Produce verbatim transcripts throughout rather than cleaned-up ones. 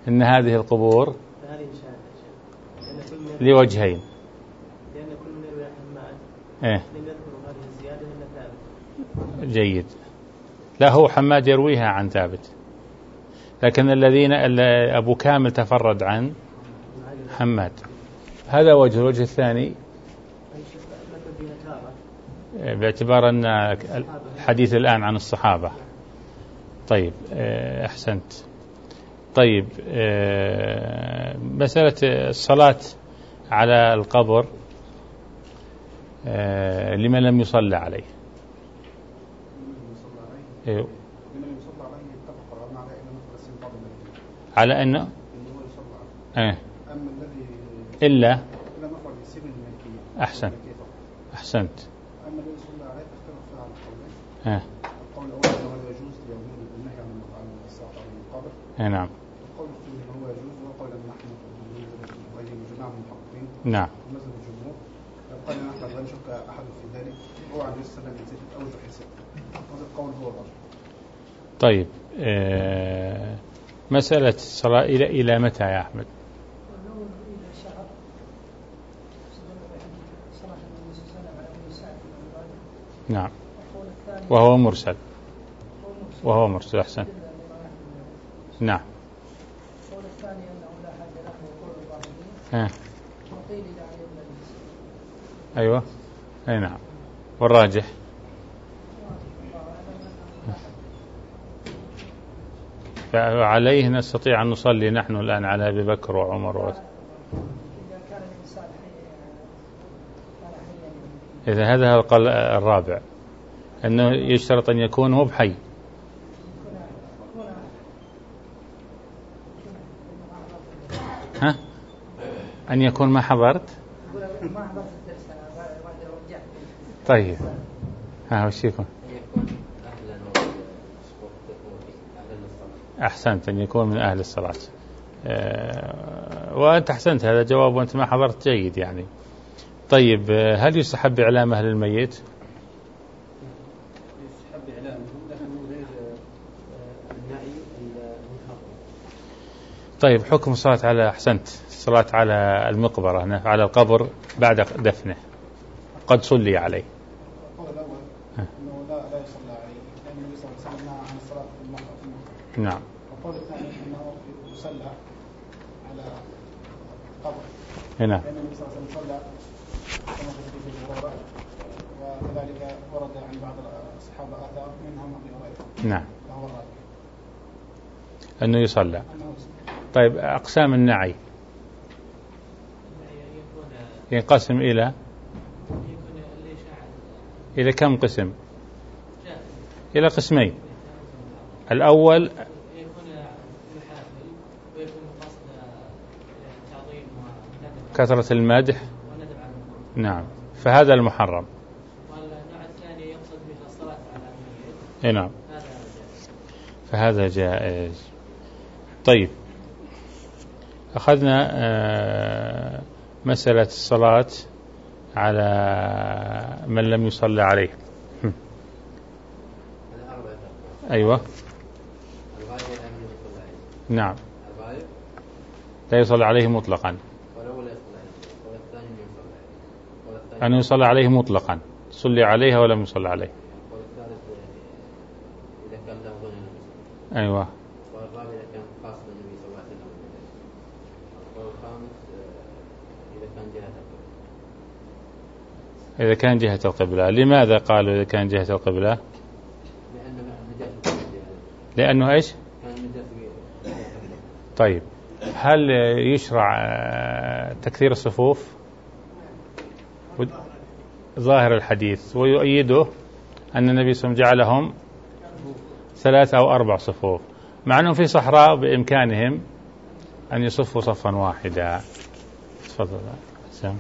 إن هذه القبور لوجهين. لأن كل من يروي حماد إيه؟ لم يذكر هذه الزيادة إلا ثابت. جيد. لا، هو حماد يرويها عن ثابت، لكن الذين أبو كامل تفرد عن حماد. هذا وجه. الوجه الثاني باعتبار أن الحديث الآن عن الصحابة. طيب أحسنت. طيب مسألة الصلاة على القبر لمن لم يصلى عليه. أيوه. على أنه إيه؟ إلا أحسنت أحسنت. أما الذي صلى عليه اختلف فيها على القولين. إيه؟ القول الأول أنه لا يجوز ليومين بالنهي عن الصلاة على القبر. إيه نعم. القول الثاني أنه هو يجوز وقول نحن وهي جماعة من المحققين. نعم. ومذهب الجمهور. قال نحن لا نشك أحد في ذلك. هو عليه السلام يزيد أوجه حساب. هذا القول هو الراجح. طيب آه مسألة الصلاة إلى إلى متى يا أحمد؟ نعم. وهو مرسل. وهو مرسل أحسن. نعم. ها. أيوة. أي نعم. والراجح فعليه نستطيع أن نصلي نحن الآن على أبي بكر وعمر و... إذا هذا هو القول الرابع، أنه يشترط أن يكون هو بحي. ها؟ أن يكون ما حضرت. طيب ها وش يكون؟ أحسنت، أن يكون من أهل الصلاة. أه وأنت أحسنت، هذا جواب وأنت ما حضرت جيد يعني. طيب هل يستحب إعلام أهل الميت؟ يستحب إعلامهم لكنه غير النعي المنحط. طيب حكم الصلاة على أحسنت الصلاة على المقبرة على القبر بعد دفنه قد صلي عليه. القول الأول أنه لا لا يصلى عليه لأن النبي صلى الله عليه وسلم نهى عن الصلاة في المقبرة. نعم. القول الثاني أنه يصلى على القبر. هنا. لأن النبي صلى الله عليه وسلم صلى كما في حديث الغرابة، وكذلك ورد عن بعض الصحابة آثار منهم أبي هريرة. نعم. وهو الراجح أنه يصلى. طيب أقسام النعي ينقسم إلى إلى كم قسم؟ إلى قسمين. الأول كثرة المدح. نعم، فهذا المحرم. والنوع الثاني يقصد به الصلاة على الميت. نعم، فهذا جائز. طيب أخذنا آه مسألة الصلاة على من لم يصلى عليه. أيوة. نعم، لا يصلى عليه مطلقا. أن يصلى عليه مطلقا، صلي عليها ولم يصلى عليه. أيوة. والرابع إذا كان قاصد النبي صلى الله عليه وسلم. والخامس إذا كان جهة القبلة. إذا كان جهة القبلة. لماذا قالوا إذا كان جهة القبلة؟ لأنه نجاسة. لأنه إيش؟ كان نجاسة. طيب هل يشرع تكثير الصفوف؟ ظاهر الحديث ويؤيده أن النبي صلى الله عليه وسلم جعلهم ثلاث أو أربع صفوف، مع أنهم في صحراء بإمكانهم أن يصفوا صفا واحدا. تفضل سام.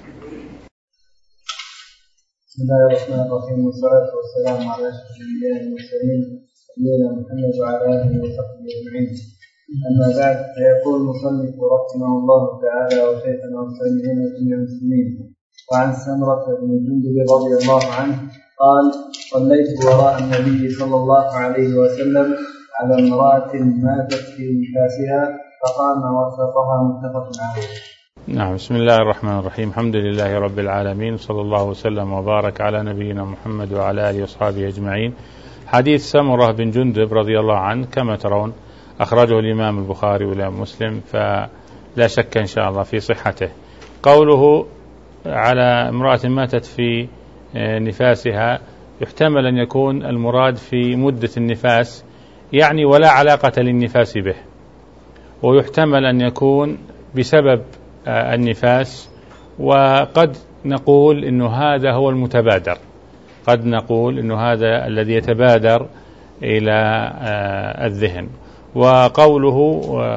بسم الله الرحمن الرحيم، والصلاة والسلام على أشرف الأنبياء والمرسلين سيدنا محمد وعلى آله وصحبه أجمعين. أما بعد، فيقول المصنف رحمه الله تعالى وشيخنا والسامعين وجميع المسلمين: وعن سمرة بن جندب رضي الله عنه قال: صليت وراء النبي صلى الله عليه وسلم على امرأة ماتت في نفاسها فقام وسطها متفق عليه. نعم. بسم الله الرحمن الرحيم. الحمد لله رب العالمين، صلى الله وسلم وبارك على نبينا محمد وعلى آله وأصحابه أجمعين. حديث سمرة بن جندب رضي الله عنه كما ترون أخرجه الإمام البخاري والإمام مسلم، فلا شك إن شاء الله في صحته. قوله على امرأة ماتت في نفاسها، يحتمل أن يكون المراد في مدة النفاس، يعني ولا علاقة للنفاس به، ويحتمل أن يكون بسبب النفاس، وقد نقول إنه هذا هو المتبادر، قد نقول إنه هذا الذي يتبادر إلى الذهن. وقوله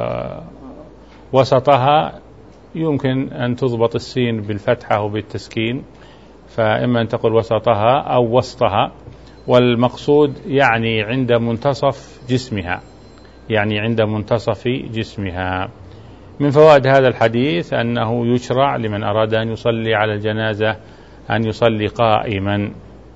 وسطها يمكن أن تضبط السين بالفتحة وبالتسكين، فإما أن تقول وسطها أو وسطها، والمقصود يعني عند منتصف جسمها، يعني عند منتصف جسمها. من فوائد هذا الحديث أنه يشرع لمن أراد أن يصلي على الجنازة أن يصلي قائما.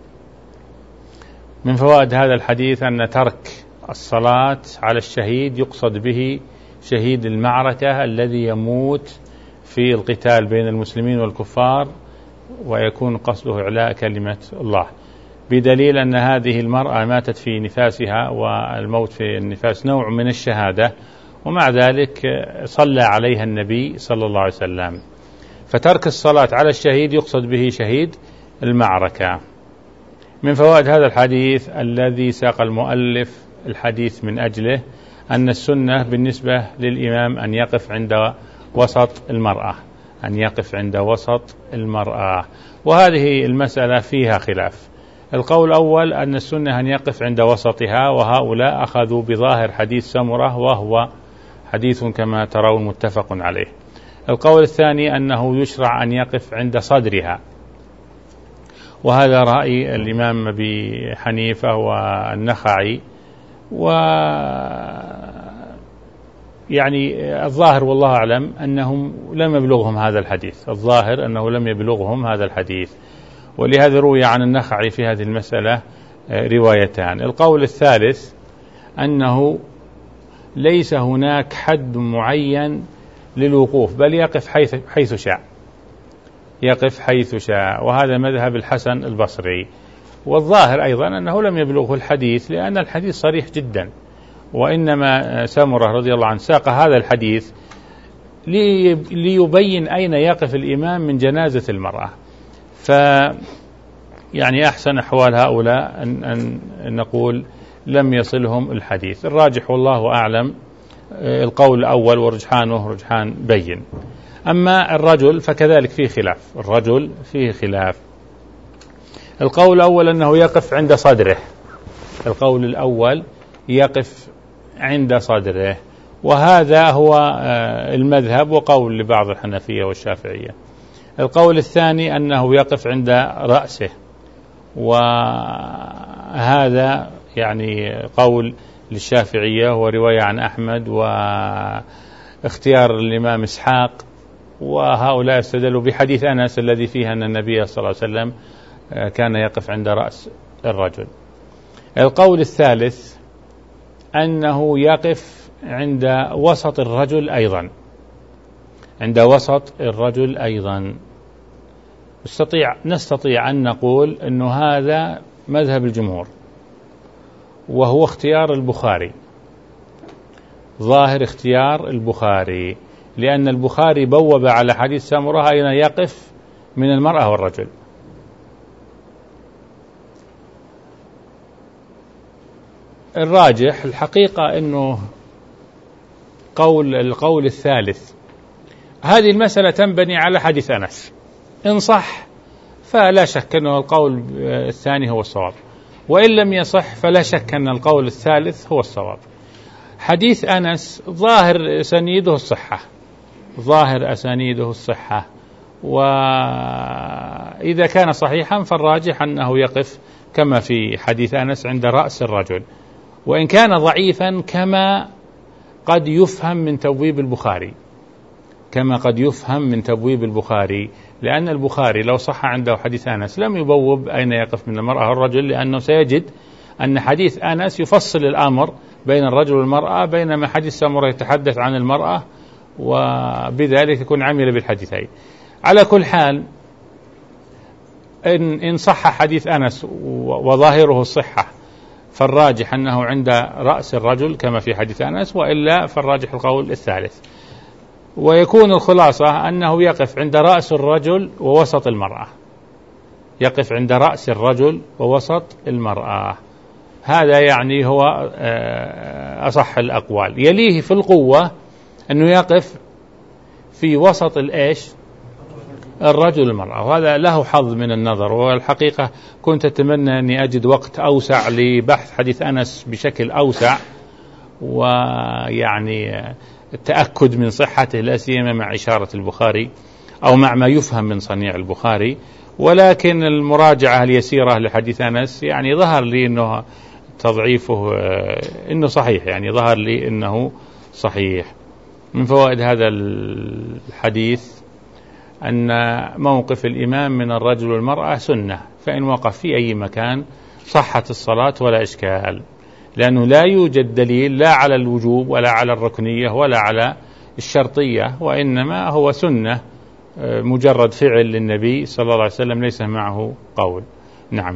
من فوائد هذا الحديث أن ترك الصلاة على الشهيد يقصد به شهيد المعركة الذي يموت في القتال بين المسلمين والكفار، ويكون قصده إعلاء كلمة الله، بدليل أن هذه المرأة ماتت في نفاسها، والموت في النفاس نوع من الشهادة، ومع ذلك صلى عليها النبي صلى الله عليه وسلم. فترك الصلاة على الشهيد يقصد به شهيد المعركة. من فوائد هذا الحديث الذي ساق المؤلف الحديث من أجله أن السنة بالنسبة للإمام أن يقف عند وسط المرأة، أن يقف عند وسط المرأة، وهذه المسألة فيها خلاف. القول الأول أن السنة أن يقف عند وسطها، وهؤلاء أخذوا بظاهر حديث سمرة وهو حديث كما ترون متفق عليه. القول الثاني أنه يشرع أن يقف عند صدرها، وهذا رأي الإمام أبي حنيفة والنخعي، و يعني الظاهر والله أعلم أنهم لم يبلغهم هذا الحديث، الظاهر أنه لم يبلغهم هذا الحديث، ولهذا روي عن النخعي في هذه المسألة روايتان. القول الثالث أنه ليس هناك حد معين للوقوف، بل يقف حيث, حيث شاء، يقف حيث شاء، وهذا مذهب الحسن البصري. والظاهر أيضا أنه لم يبلغه الحديث، لأن الحديث صريح جدا، وإنما سمرة رضي الله عنه ساق هذا الحديث ليبين أين يقف الإمام من جنازة المرأة. ف يعني أحسن أحوال هؤلاء أن, أن نقول لم يصلهم الحديث. الراجح والله أعلم القول الأول، ورجحانه رجحان بين. أما الرجل فكذلك فيه خلاف، الرجل فيه خلاف. القول الأول أنه يقف عند صدره، القول الأول يقف عند صدره، وهذا هو المذهب وقول لبعض الحنفية والشافعية. القول الثاني أنه يقف عند رأسه، وهذا يعني قول للشافعية ورواية عن أحمد واختيار الإمام إسحاق، وهؤلاء استدلوا بحديث أنس الذي فيه أن النبي صلى الله عليه وسلم كان يقف عند رأس الرجل. القول الثالث أنه يقف عند وسط الرجل أيضا، عند وسط الرجل أيضا. نستطيع, نستطيع أن نقول أنه هذا مذهب الجمهور، وهو اختيار البخاري، ظاهر اختيار البخاري، لأن البخاري بوب على حديث سمرة أين يقف من المرأة والرجل. الراجح الحقيقة أنه قول القول الثالث، هذه المسألة تنبني على حديث أنس، إن صح فلا شك أنه القول الثاني هو الصواب، وإن لم يصح فلا شك أن القول الثالث هو الصواب. حديث أنس ظاهر أسانيده الصحة، ظاهر أسانيده الصحة، وإذا كان صحيحا فالراجح أنه يقف كما في حديث أنس عند رأس الرجل، وإن كان ضعيفا كما قد يفهم من تبويب البخاري، كما قد يفهم من تبويب البخاري، لأن البخاري لو صح عنده حديث أنس لم يبوب أين يقف من المرأة والرجل، لأنه سيجد أن حديث أنس يفصل الأمر بين الرجل والمرأة، بينما حديث سمرة يتحدث عن المرأة، وبذلك يكون عمل بالحديثين. على كل حال، إن, إن صح حديث أنس وظاهره الصحة فالراجح أنه عند رأس الرجل كما في حديث أنس، وإلا فالراجح القول الثالث. ويكون الخلاصة أنه يقف عند رأس الرجل ووسط المرأة، يقف عند رأس الرجل ووسط المرأة، هذا يعني هو أصح الأقوال. يليه في القوة أنه يقف في وسط الإيش الرجل والمرأة، وهذا له حظ من النظر. والحقيقة كنت أتمنى أني أجد وقت أوسع لبحث حديث أنس بشكل أوسع، ويعني التأكد من صحته، لا سيما مع إشارة البخاري أو مع ما يفهم من صنيع البخاري. ولكن المراجعة اليسيرة لحديث أنس يعني ظهر لي أنه تضعيفه أنه صحيح، يعني ظهر لي أنه صحيح. من فوائد هذا الحديث أن موقف الإمام من الرجل والمرأة سنة، فإن وقف في أي مكان صحت الصلاة ولا إشكال، لأنه لا يوجد دليل لا على الوجوب ولا على الركنية ولا على الشرطية، وإنما هو سنة مجرد فعل للنبي صلى الله عليه وسلم ليس معه قول. نعم.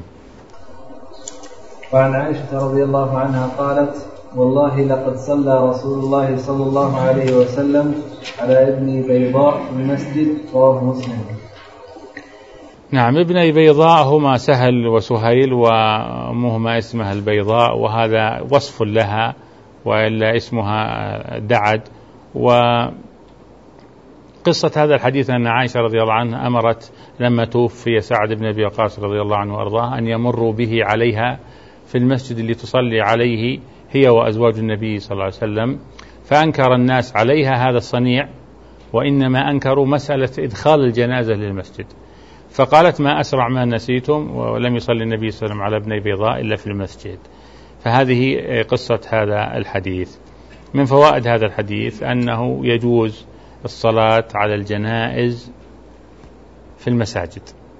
وعن عائشة رضي الله عنها قالت: والله لقد صلى رسول الله صلى الله عليه وسلم على ابن بيضاء في المسجد، رواه مسلم. نعم، ابن بيضاء هما سهل وسهيل، وأمهما اسمها البيضاء، وهذا وصف لها، وإلا اسمها دعد. وقصة هذا الحديث أن عائشة رضي الله عنها أمرت لما توفي سعد بن أبي وقاص رضي الله عنه وأرضاه أن يمروا به عليها في المسجد اللي تصلي عليه هي وأزواج النبي صلى الله عليه وسلم، فأنكر الناس عليها هذا الصنيع، وإنما أنكروا مسألة إدخال الجنازة للمسجد. فقالت: ما أسرع ما نسيتم، ولم يصلي النبي صلى الله عليه وسلم على ابن بيضاء إلا في المسجد. فهذه قصة هذا الحديث. من فوائد هذا الحديث أنه يجوز الصلاة على الجنائز في المساجد.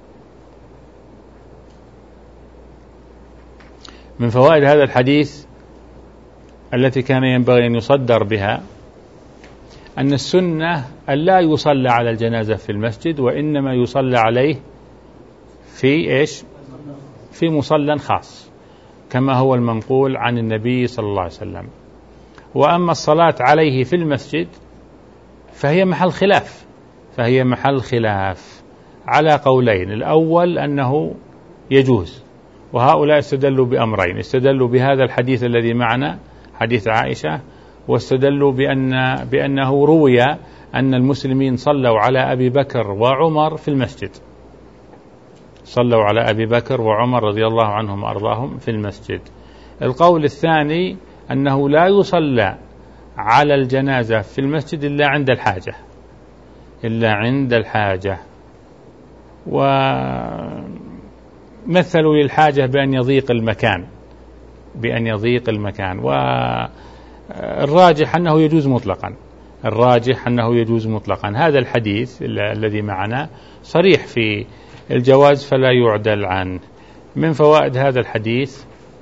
من فوائد هذا الحديث التي كان ينبغي أن يصدر بها أن السنة أن لا يصلى على الجنازة في المسجد، وإنما يصلى عليه في إيش؟ في مصلى خاص، كما هو المنقول عن النبي صلى الله عليه وسلم. وأما الصلاة عليه في المسجد فهي محل خلاف، فهي محل خلاف على قولين. الأول أنه يجوز، وهؤلاء استدلوا بأمرين: استدلوا بهذا الحديث الذي معنا حديث عائشة، واستدلوا بأن بأنه روي أن المسلمين صلوا على أبي بكر وعمر في المسجد، صلوا على أبي بكر وعمر رضي الله عنهم وأرضاهم في المسجد. القول الثاني أنه لا يصلى على الجنازة في المسجد إلا عند الحاجة، إلا عند الحاجة. ومثلوا للحاجة بأن يضيق المكان، بأن يضيق المكان. والراجح أنه يجوز مطلقا، الراجح أنه يجوز مطلقا. هذا الحديث الذي معنا صريح في الجواز فلا يعدل عنه. من فوائد هذا الحديث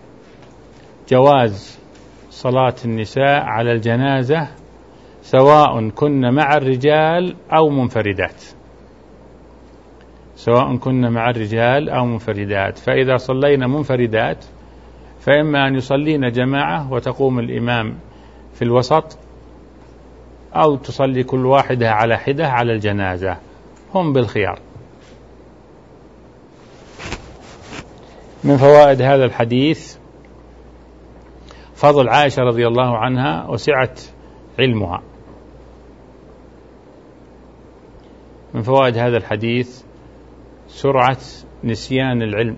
جواز صلاة النساء على الجنازة سواء كن مع الرجال أو منفردات، سواء كن مع الرجال أو منفردات. فإذا صلينا منفردات فإما أن يصلين جماعة وتقوم الإمام في الوسط، أو تصلي كل واحدة على حدة على الجنازة، هم بالخيار. من فوائد هذا الحديث فضل عائشة رضي الله عنها وسعة علمها. من فوائد هذا الحديث سرعة نسيان العلم.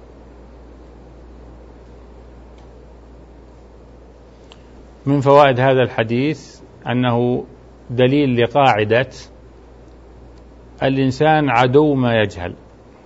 من فوائد هذا الحديث أنه دليل لقاعدة الإنسان عدو ما يجهل.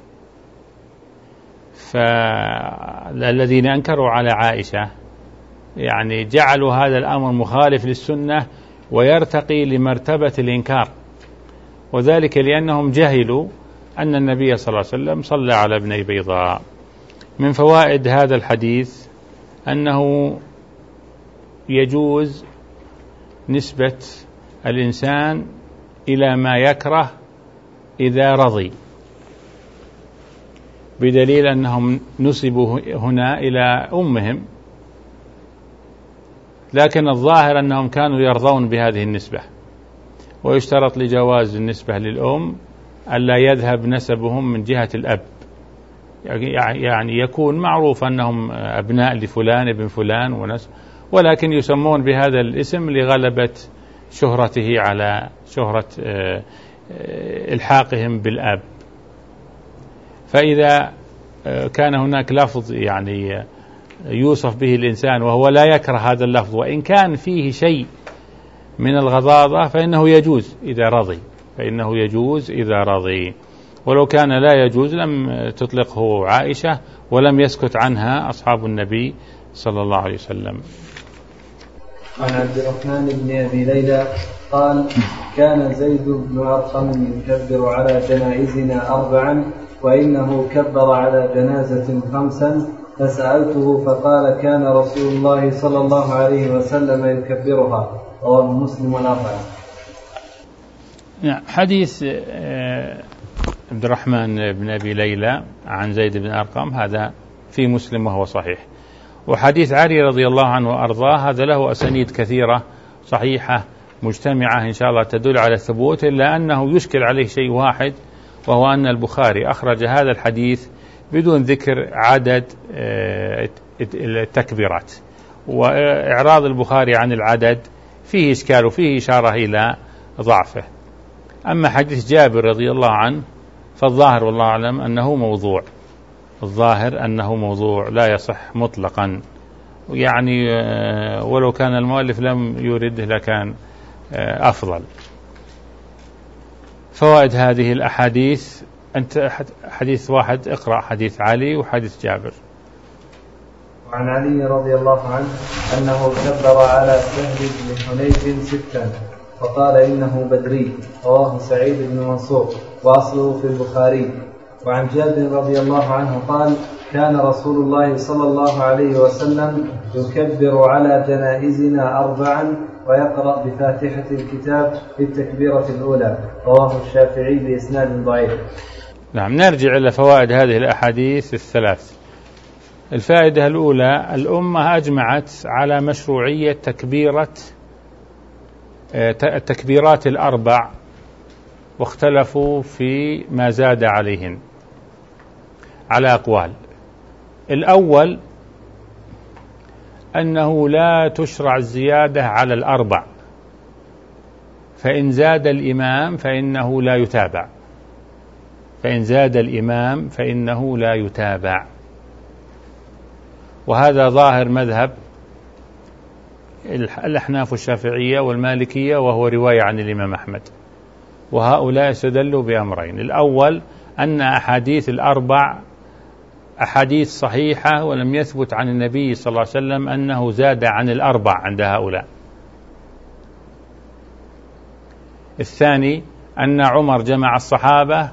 فالذين أنكروا على عائشة يعني جعلوا هذا الأمر مخالف للسنة ويرتقي لمرتبة الإنكار، وذلك لأنهم جهلوا أن النبي صلى الله عليه وسلم صلى على ابني بيضاء. من فوائد هذا الحديث أنه يجوز نسبة الإنسان إلى ما يكره إذا رضي، بدليل أنهم نسبوا هنا إلى أمهم، لكن الظاهر أنهم كانوا يرضون بهذه النسبة، ويشترط لجواز النسبة للأم ألا يذهب نسبهم من جهة الأب، يعني يكون معروف أنهم أبناء لفلان ابن فلان ونسب، ولكن يسمون بهذا الاسم لغلبة شهرته على شهرة إلحاقهم بالأب. فإذا كان هناك لفظ يعني يوصف به الإنسان وهو لا يكره هذا اللفظ وإن كان فيه شيء من الغضاضة فإنه يجوز إذا رضي، فإنه يجوز إذا رضي، ولو كان لا يجوز لم تطلقه عائشة ولم يسكت عنها أصحاب النبي صلى الله عليه وسلم. عن عبد الرحمن بن أبي ليلى قال: كان زيد بن أرقم يكبر على جنائزنا أربعا وإنه كبر على جنازة خمسا، فسألته فقال: كان رسول الله صلى الله عليه وسلم يكبرها. رواه مسلم والأربعة. حديث عبد الرحمن بن أبي ليلى عن زيد بن أرقم هذا في مسلم وهو صحيح، وحديث علي رضي الله عنه وأرضاه هذا له أسانيد كثيرة صحيحة مجتمعة إن شاء الله تدل على الثبوت، إلا أنه يشكل عليه شيء واحد، وهو أن البخاري أخرج هذا الحديث بدون ذكر عدد التكبيرات، وإعراض البخاري عن العدد فيه إشكال وفيه إشارة إلى ضعفه. أما حديث جابر رضي الله عنه فالظاهر والله أعلم أنه موضوع، الظاهر أنه موضوع لا يصح مطلقا، يعني ولو كان المؤلف لم يورده لكان أفضل. فوائد هذه الأحاديث، أنت حديث واحد اقرأ حديث علي وحديث جابر. وعن علي رضي الله عنه أنه كبر على سهل بن حنيف ستا وقال إنه بدري. رواه سعيد بن منصور وأصله في البخاري. وعن جابر رضي الله عنه قال: كان رسول الله صلى الله عليه وسلم يكبر على جنائزنا أربعا ويقرأ بفاتحة الكتاب في التكبيرة الأولى. رواه الشافعي بإسناد ضعيف. نعم، نرجع إلى فوائد هذه الأحاديث الثلاث. الفائدة الأولى: الأمة أجمعت على مشروعية تكبيرة التكبيرات الأربع، واختلفوا في ما زاد عليهن على أقوال. الأول أنه لا تشرع الزيادة على الأربع، فإن زاد الإمام فإنه لا يتابع، فإن زاد الإمام فإنه لا يتابع، وهذا ظاهر مذهب الأحناف الشافعية والمالكية، وهو رواية عن الإمام أحمد. وهؤلاء استدلوا بأمرين: الأول أن أحاديث الأربع أحاديث صحيحة ولم يثبت عن النبي صلى الله عليه وسلم أنه زاد عن الأربع عند هؤلاء. الثاني أن عمر جمع الصحابة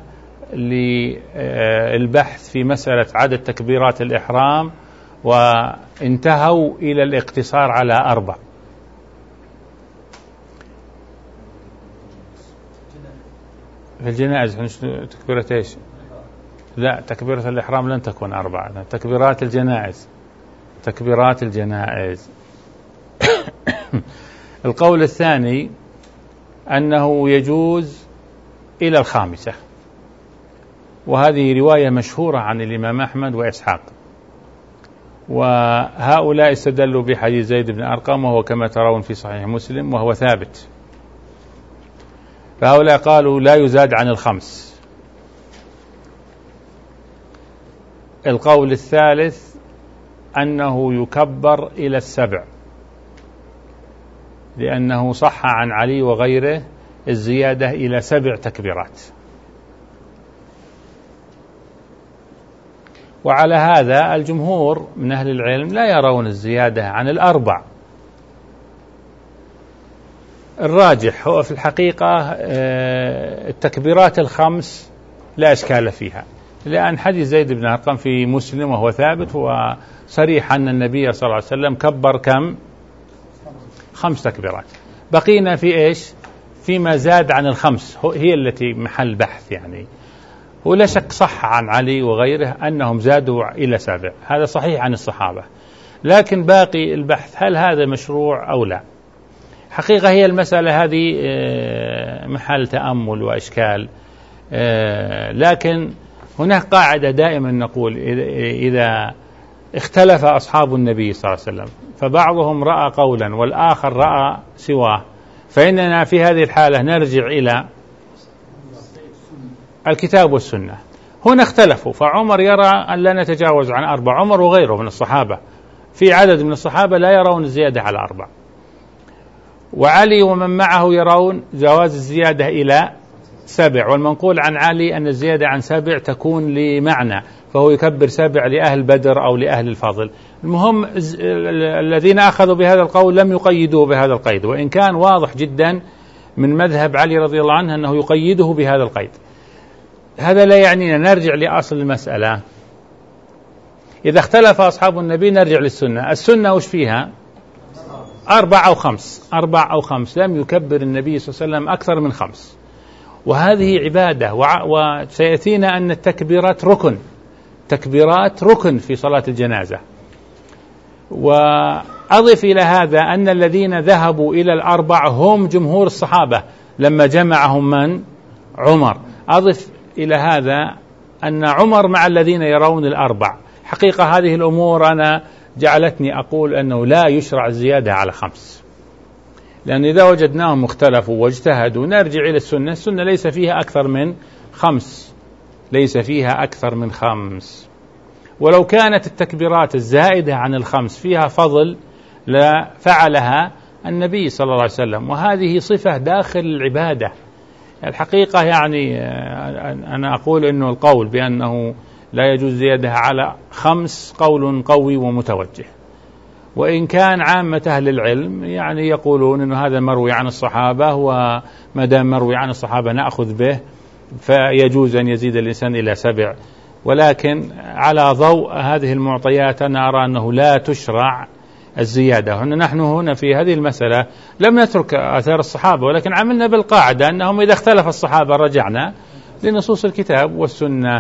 للبحث في مسألة عدد تكبيرات الإحرام وانتهوا إلى الاقتصار على أربع. في الجنائز تكبيرة إيش؟ لا، تكبيرة الإحرام لن تكون أربعة، تكبيرات الجنائز تكبيرات الجنائز القول الثاني أنه يجوز إلى الخامسة، وهذه رواية مشهورة عن الإمام أحمد وإسحاق، وهؤلاء استدلوا بحديث زيد بن أرقم وهو كما ترون في صحيح مسلم وهو ثابت، فهؤلاء قالوا لا يزاد عن الخمس. القول الثالث أنه يكبر إلى السبع، لأنه صح عن علي وغيره الزيادة إلى سبع تكبيرات. وعلى هذا الجمهور من أهل العلم لا يرون الزيادة عن الأربع. الراجح هو في الحقيقة التكبيرات الخمس لا إشكال فيها، لأن حديث زيد بن أرقم في مسلم وهو ثابت، هو صريح أن النبي صلى الله عليه وسلم كبر كم؟ خمس تكبيرات. بقينا في إيش؟ فيما زاد عن الخمس، هي التي محل بحث يعني. ولا شك صح عن علي وغيره أنهم زادوا إلى سبع، هذا صحيح عن الصحابة، لكن باقي البحث هل هذا مشروع أو لا. حقيقة هي المسألة هذه محل تأمل وإشكال، لكن هناك قاعدة دائما نقول إذا اختلف أصحاب النبي صلى الله عليه وسلم فبعضهم رأى قولا والآخر رأى سواه، فإننا في هذه الحالة نرجع إلى الكتاب والسنة. هنا اختلفوا، فعمر يرى أن لا نتجاوز عن أربع، عمر وغيره من الصحابة، في عدد من الصحابة لا يرون الزيادة على أربع، وعلي ومن معه يرون جواز الزيادة إلى سبع، والمنقول عن علي أن الزيادة عن سبع تكون لمعنى، فهو يكبر سبع لأهل بدر أو لأهل الفضل. المهم الذين أخذوا بهذا القول لم يقيدوا بهذا القيد، وإن كان واضح جدا من مذهب علي رضي الله عنه أنه يقيده بهذا القيد. هذا لا يعنينا، نرجع لأصل المسألة. إذا اختلف أصحاب النبي نرجع للسنة. السنة وش فيها؟ أربع أو خمس، أربع أو خمس، لم يكبر النبي صلى الله عليه وسلم أكثر من خمس، وهذه عبادة. وسيأتينا أن التكبيرات ركن، تكبيرات ركن في صلاة الجنازة. وأضف إلى هذا أن الذين ذهبوا إلى الأربع هم جمهور الصحابة لما جمعهم من؟ عمر. أضف إلى هذا أن عمر مع الذين يرون الأربع. حقيقة هذه الأمور أنا جعلتني أقول أنه لا يشرع الزيادة على خمس، لأن إذا وجدناهم اختلفوا واجتهدوا نرجع إلى السنة. السنة ليس فيها أكثر من خمس، ليس فيها أكثر من خمس. ولو كانت التكبيرات الزائدة عن الخمس فيها فضل لفعلها النبي صلى الله عليه وسلم، وهذه صفة داخل العبادة. الحقيقة يعني أنا أقول أنه القول بأنه لا يجوز زيادة على خمس قول قوي ومتوجه، وإن كان عامة أهل العلم يعني يقولون أنه هذا مروي عن الصحابة، وما دام مروي عن الصحابة نأخذ به، فيجوز أن يزيد الإنسان إلى سبع. ولكن على ضوء هذه المعطيات أنا أرى أنه لا تشرع الزيادة. نحن هنا في هذه المسألة لم نترك آثار الصحابة، ولكن عملنا بالقاعدة أنهم إذا اختلف الصحابة رجعنا لنصوص الكتاب والسنة.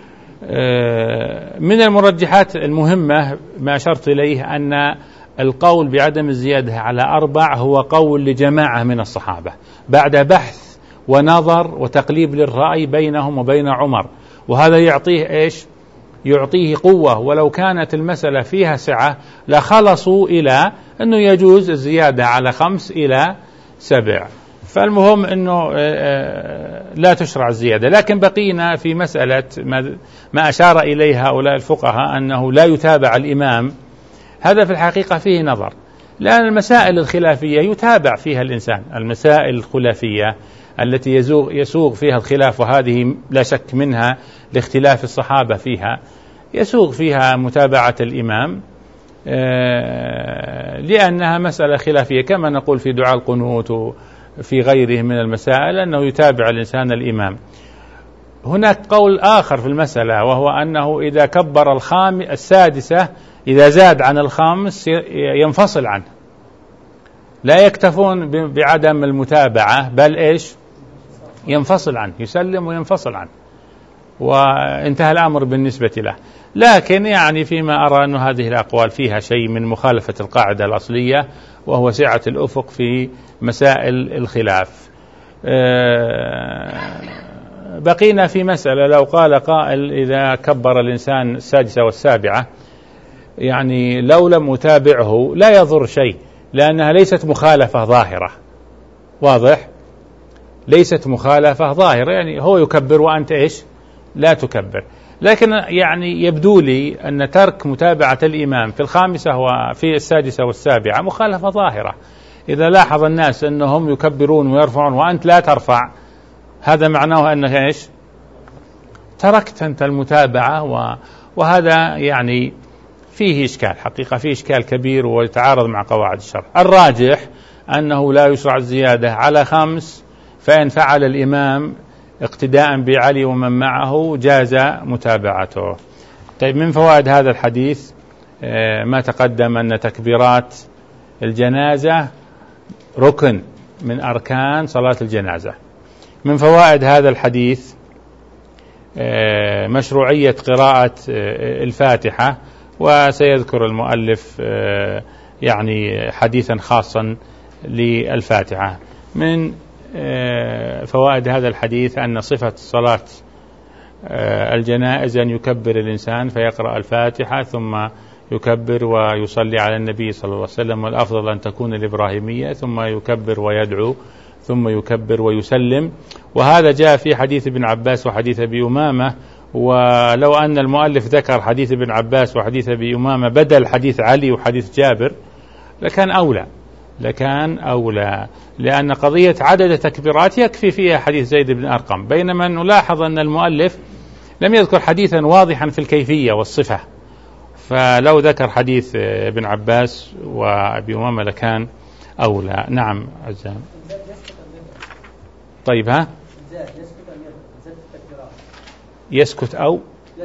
من المرجحات المهمة ما أشرت إليه أن القول بعدم الزيادة على أربع هو قول لجماعة من الصحابة بعد بحث ونظر وتقليب للرأي بينهم وبين عمر، وهذا يعطيه إيش؟ يعطيه قوة. ولو كانت المسألة فيها سعة لخلصوا إلى أنه يجوز الزيادة على خمس إلى سبع. فالمهم أنه لا تشرع الزيادة. لكن بقينا في مسألة ما أشار إليه هؤلاء الفقهاء أنه لا يتابع الإمام. هذا في الحقيقة فيه نظر، لأن المسائل الخلافية يتابع فيها الإنسان، المسائل الخلافية التي يسوغ, يسوغ فيها الخلاف، وهذه لا شك منها لاختلاف الصحابة فيها، يسوغ فيها متابعة الإمام لأنها مسألة خلافية، كما نقول في دعاء القنوت وفي غيره من المسائل أنه يتابع الإنسان الإمام. هناك قول آخر في المسألة، وهو أنه إذا كبر الخام السادسة إذا زاد عن الخامس ينفصل عنه، لا يكتفون بعدم المتابعة بل إيش؟ ينفصل عنه، يسلم وينفصل عنه، وانتهى الأمر بالنسبة له. لكن يعني فيما أرى أن هذه الأقوال فيها شيء من مخالفة القاعدة الأصلية، وهو سعة الأفق في مسائل الخلاف. بقينا في مسألة، لو قال قائل إذا كبر الإنسان السادسة والسابعة، يعني لو لم أتابعه لا يضر شيء، لأنها ليست مخالفة ظاهرة، واضح؟ ليست مخالفة ظاهرة، يعني هو يكبر وأنت إيش؟ لا تكبر. لكن يعني يبدو لي أن ترك متابعة الإمام في الخامسة وفي السادسة والسابعة مخالفة ظاهرة. إذا لاحظ الناس أنهم يكبرون ويرفعون وأنت لا ترفع، هذا معناه أنك إيش؟ تركت أنت المتابعة، وهذا يعني فيه إشكال، حقيقة فيه إشكال كبير ويتعارض مع قواعد الشرع. الراجح أنه لا يشرع الزيادة على خمس، فإن فعل الإمام اقتداء بعلي ومن معه جاز متابعته. طيب، من فوائد هذا الحديث ما تقدم أن تكبيرات الجنازة ركن من أركان صلاة الجنازة. من فوائد هذا الحديث مشروعية قراءة الفاتحة، وسيذكر المؤلف يعني حديثا خاصا للفاتحة. من فوائد هذا الحديث أن صفة صلاة الجنائز أن يكبر الإنسان فيقرأ الفاتحة ثم يكبر ويصلي على النبي صلى الله عليه وسلم، والأفضل أن تكون الإبراهيمية، ثم يكبر ويدعو، ثم يكبر ويسلم. وهذا جاء في حديث ابن عباس وحديث أبي أمامة، ولو أن المؤلف ذكر حديث ابن عباس وحديث أبي أمامة بدل حديث علي وحديث جابر لكان أولى لكان أولى لأن قضية عدد التكبيرات يكفي فيها حديث زيد بن أرقم، بينما نلاحظ أن المؤلف لم يذكر حديثا واضحا في الكيفية والصفة، فلو ذكر حديث ابن عباس وأبي أمامة لكان أولى. نعم عزام. طيب ها يسكت أو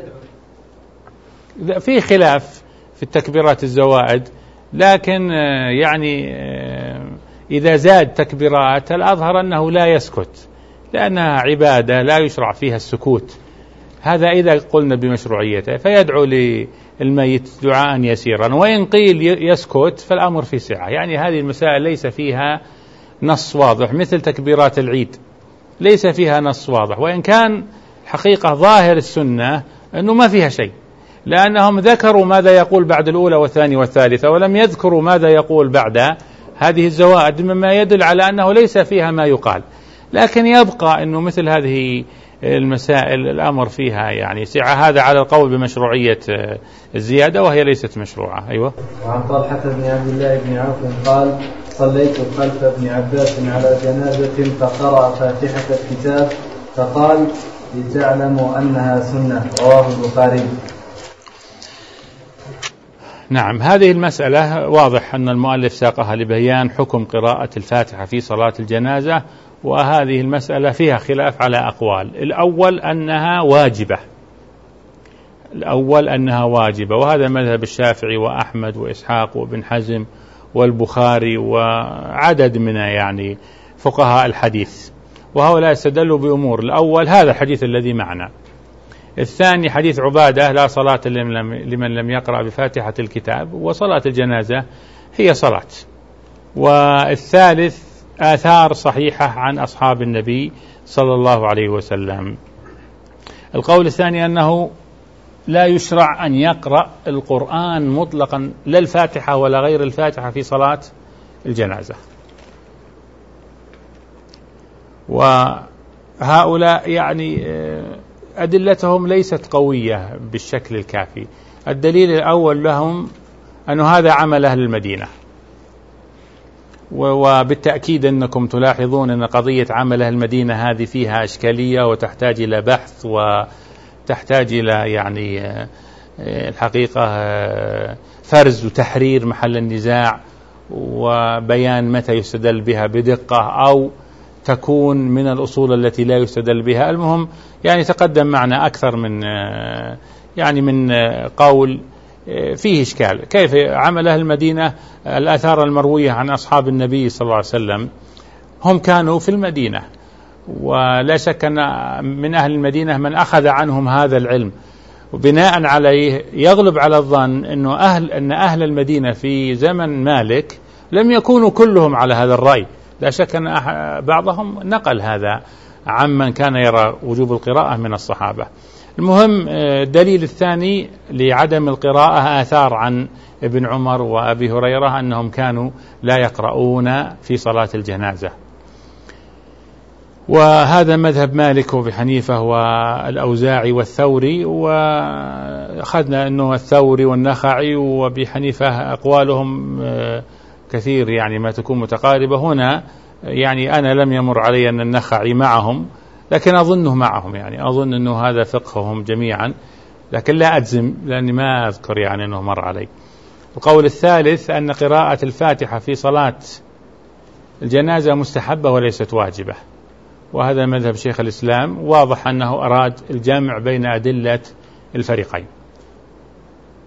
في خلاف في التكبيرات الزوائد، لكن يعني إذا زاد تكبيرات الأظهر أنه لا يسكت، لأنها عبادة لا يشرع فيها السكوت. هذا إذا قلنا بمشروعيته، فيدعو للميت دعاء يسيرا، وإن قيل يسكت فالأمر في سعة. يعني هذه المسائل ليس فيها نص واضح، مثل تكبيرات العيد ليس فيها نص واضح، وإن كان حقيقة ظاهر السنة أنه ما فيها شيء، لأنهم ذكروا ماذا يقول بعد الأولى والثانية والثالثة، ولم يذكروا ماذا يقول بعد هذه الزوائد، مما يدل على أنه ليس فيها ما يقال. لكن يبقى أنه مثل هذه المسائل الأمر فيها يعني سعة. هذا على القول بمشروعية الزيادة، وهي ليست مشروعة. أيوة. وعن طلحة بن عبد الله بن عوف قال: صليت خلف ابن عباس على جنازة فقرأ فاتحة الكتاب فقال: لتعلموا أنها سنة. رواه البخاري. نعم، هذه المسألة واضح أن المؤلف ساقها لبيان حكم قراءة الفاتحة في صلاة الجنازة، وهذه المسألة فيها خلاف على أقوال. الأول أنها واجبة الأول أنها واجبة وهذا مذهب الشافعي وأحمد وإسحاق وابن حزم والبخاري وعدد من يعني فقهاء الحديث، وهؤلاء استدلوا بأمور. الأول هذا الحديث الذي معنا. الثاني حديث عبادة: لا صلاة لمن لم يقرأ بفاتحة الكتاب، وصلاة الجنازة هي صلاة. والثالث آثار صحيحة عن أصحاب النبي صلى الله عليه وسلم. القول الثاني أنه لا يشرع أن يقرأ القرآن مطلقا، لا الفاتحة ولا غير الفاتحة، في صلاة الجنازة. وهؤلاء يعني أدلتهم ليست قوية بالشكل الكافي. الدليل الأول لهم أن هذا عمل أهل المدينة، وبالتأكيد أنكم تلاحظون أن قضية عمل أهل المدينة هذه فيها إشكالية وتحتاج إلى بحث وتحتاج إلى يعني الحقيقة فرز وتحرير محل النزاع وبيان متى يستدل بها بدقة أو تكون من الأصول التي لا يستدل بها. المهم يعني تقدم معنا أكثر من يعني من قول فيه إشكال. كيف عمل أهل المدينة؟ الآثار المروية عن أصحاب النبي صلى الله عليه وسلم هم كانوا في المدينة، ولا شك أن من أهل المدينة من أخذ عنهم هذا العلم، وبناء عليه يغلب على الظن أنه أهل أن أهل المدينة في زمن مالك لم يكونوا كلهم على هذا الرأي. لا شك أن بعضهم نقل هذا عمن كان يرى وجوب القراءة من الصحابة. المهم الدليل الثاني لعدم القراءة آثار عن ابن عمر وأبي هريرة أنهم كانوا لا يقرؤون في صلاة الجنازة، وهذا مذهب مالك وابي حنيفة والأوزاعي والثوري، وأخذنا أنه الثوري والنخعي وابي حنيفة أقوالهم كثير يعني ما تكون متقاربة. هنا يعني أنا لم يمر علي أن النخعي معهم، لكن أظنه معهم، يعني أظن أنه هذا فقههم جميعا، لكن لا أجزم لأني ما أذكر يعني أنه مر علي. القول الثالث أن قراءة الفاتحة في صلاة الجنازة مستحبة وليست واجبة، وهذا مذهب شيخ الإسلام. واضح أنه أراد الجمع بين أدلة الفريقين،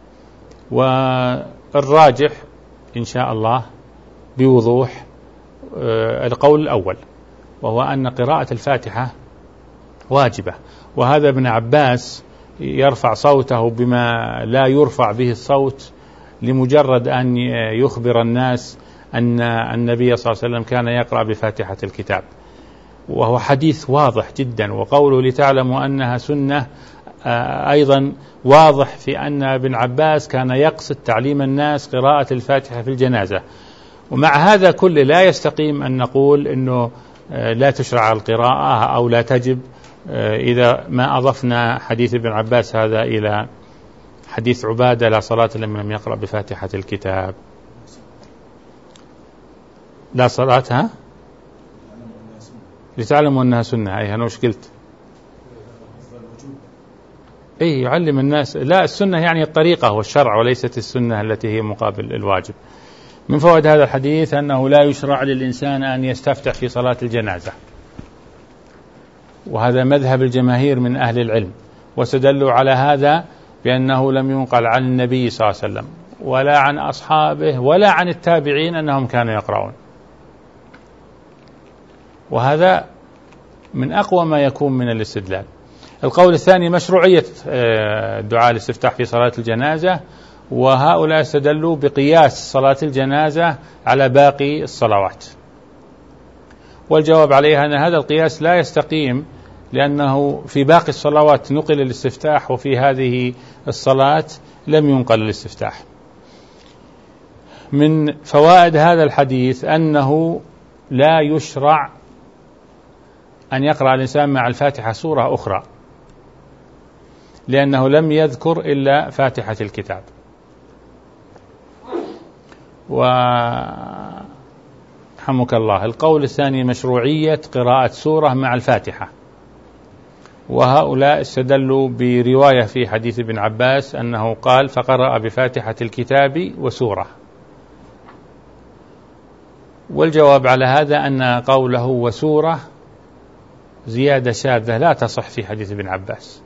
والراجح إن شاء الله بوضوح القول الأول، وهو أن قراءة الفاتحة واجبة، وهذا ابن عباس يرفع صوته بما لا يرفع به الصوت لمجرد أن يخبر الناس أن النبي صلى الله عليه وسلم كان يقرأ بفاتحة الكتاب، وهو حديث واضح جدا. وقوله لتعلموا أنها سنة أيضا واضح في أن ابن عباس كان يقصد تعليم الناس قراءة الفاتحة في الجنازة. ومع هذا كله لا يستقيم أن نقول أنه لا تشرع القراءة أو لا تجب إذا ما أضفنا حديث ابن عباس هذا إلى حديث عبادة لا صلاة لمن لم يقرأ بفاتحة الكتاب. لا صلاتها لتعلموا أنها سنة. أي أنا وش قلت؟ أي يعلم الناس. لا، السنة يعني الطريقة والشرع، وليست السنة التي هي مقابل الواجب. من فوائد هذا الحديث أنه لا يشرع للإنسان أن يستفتح في صلاة الجنازة، وهذا مذهب الجماهير من أهل العلم، واستدلوا على هذا بأنه لم ينقل عن النبي صلى الله عليه وسلم ولا عن أصحابه ولا عن التابعين أنهم كانوا يقرؤون، وهذا من أقوى ما يكون من الاستدلال. القول الثاني مشروعية دعاء الاستفتاح في صلاة الجنازة، وهؤلاء استدلوا بقياس صلاة الجنازة على باقي الصلوات، والجواب عليها أن هذا القياس لا يستقيم، لأنه في باقي الصلوات نقل الاستفتاح وفي هذه الصلاة لم ينقل الاستفتاح. من فوائد هذا الحديث أنه لا يشرع أن يقرأ الإنسان مع الفاتحة سورة أخرى، لأنه لم يذكر إلا فاتحة الكتاب. وحمك الله. القول الثاني مشروعية قراءة سورة مع الفاتحة، وهؤلاء استدلوا برواية في حديث ابن عباس أنه قال فقرأ بفاتحة الكتاب وسورة، والجواب على هذا أن قوله وسورة زيادة شاذة لا تصح في حديث ابن عباس،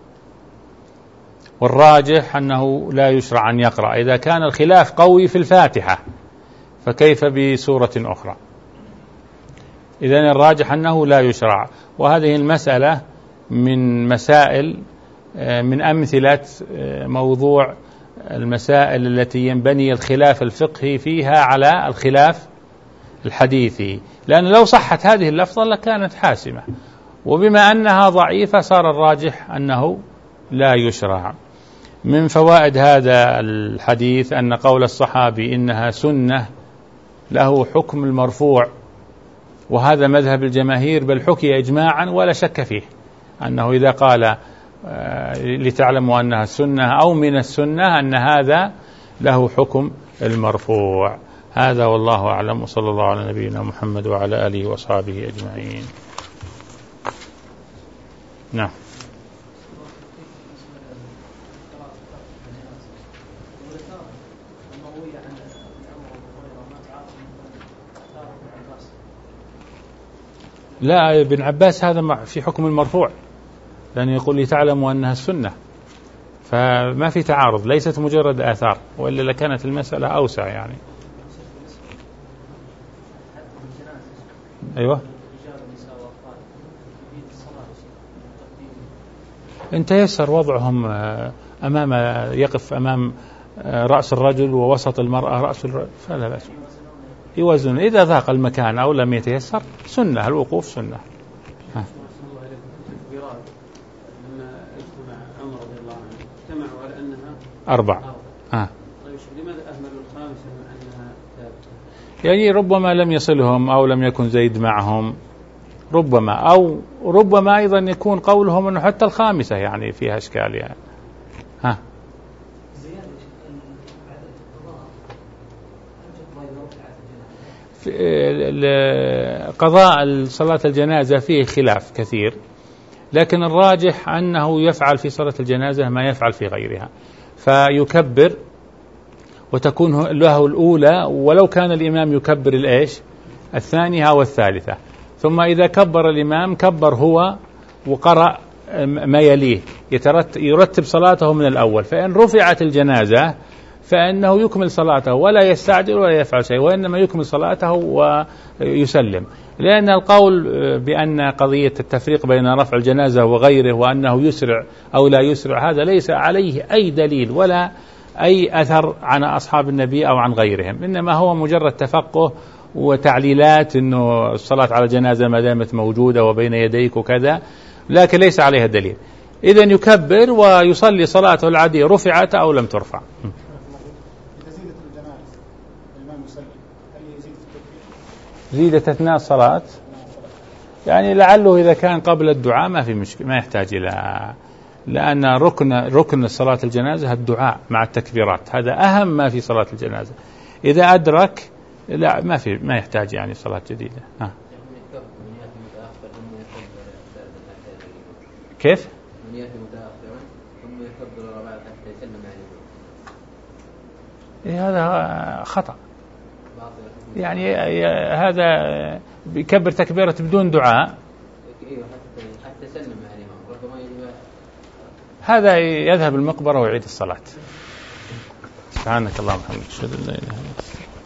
والراجح أنه لا يشرع أن يقرأ. إذا كان الخلاف قوي في الفاتحة فكيف بسورة أخرى؟ إذن الراجح أنه لا يشرع. وهذه المسألة من مسائل من أمثلة موضوع المسائل التي ينبني الخلاف الفقهي فيها على الخلاف الحديثي، لأن لو صحت هذه اللفظة لكانت حاسمة، وبما أنها ضعيفة صار الراجح أنه لا يشرع. من فوائد هذا الحديث أن قول الصحابي إنها سنة له حكم المرفوع، وهذا مذهب الجماهير، بل حكي إجماعا ولا شك فيه أنه إذا قال لتعلموا أنها السنة أو من السنة أن هذا له حكم المرفوع. هذا والله أعلم، وصلى الله على نبينا محمد وعلى آله وأصحابه أجمعين. نعم. لا، ابن عباس هذا في حكم المرفوع، لأنه يقول لي تعلموا أنها السنة، فما في تعارض، ليست مجرد آثار، وإلا لكانت المسألة أوسع يعني. أيوة. إن تيسر وضعهم أمام يقف أمام رأس الرجل ووسط المرأة رأس الرجل فلا بأس، يوزن. إذا ضاق المكان أو لم يتيسر سنة، الوقوف سنة. ها. أربع. ها. لماذا أهملوا الخامسة مع أنها ثابتة؟ يعني ربما لم يصلهم أو لم يكن زيد معهم، ربما، أو ربما أيضا يكون قولهم أنه حتى الخامسة يعني فيها إشكال يعني. ها. قضاء صلاة الجنازة فيه خلاف كثير، لكن الراجح أنه يفعل في صلاة الجنازة ما يفعل في غيرها، فيكبر وتكون له الأولى، ولو كان الإمام يكبر الإيش الثانية أو الثالثة، ثم إذا كبر الإمام كبر هو وقرأ ما يليه، يرتب صلاته من الأول. فإن رفعت الجنازة فإنه يكمل صلاته ولا يستعجل ولا يفعل شيء، وإنما يكمل صلاته ويسلم. لأن القول بأن قضية التفريق بين رفع الجنازة وغيره وأنه يسرع أو لا يسرع هذا ليس عليه أي دليل ولا أي أثر عن أصحاب النبي أو عن غيرهم، إنما هو مجرد تفقه وتعليلات أنه الصلاة على الجنازة ما دامت موجودة وبين يديك وكذا، لكن ليس عليها دليل. إذن يكبر ويصلي صلاته العادية رفعت أو لم ترفع. زيدت أثناء الصلاة يعني لعله إذا كان قبل الدعاء ما في مشكلة، ما يحتاج إلى، لأن ركن ركن صلاة الجنازة الدعاء مع التكبيرات، هذا أهم ما في صلاة الجنازة. إذا أدرك لا ما في ما يحتاج يعني صلاة جديدة. ها. كيف؟ إيه هذا خطأ، يعني هذا بيكبر تكبيرة بدون دعاء، هذا يذهب المقبرة ويعيد الصلاة. سبحانك اللهم وبحمدك أشهد أن لا إله إلا أنت.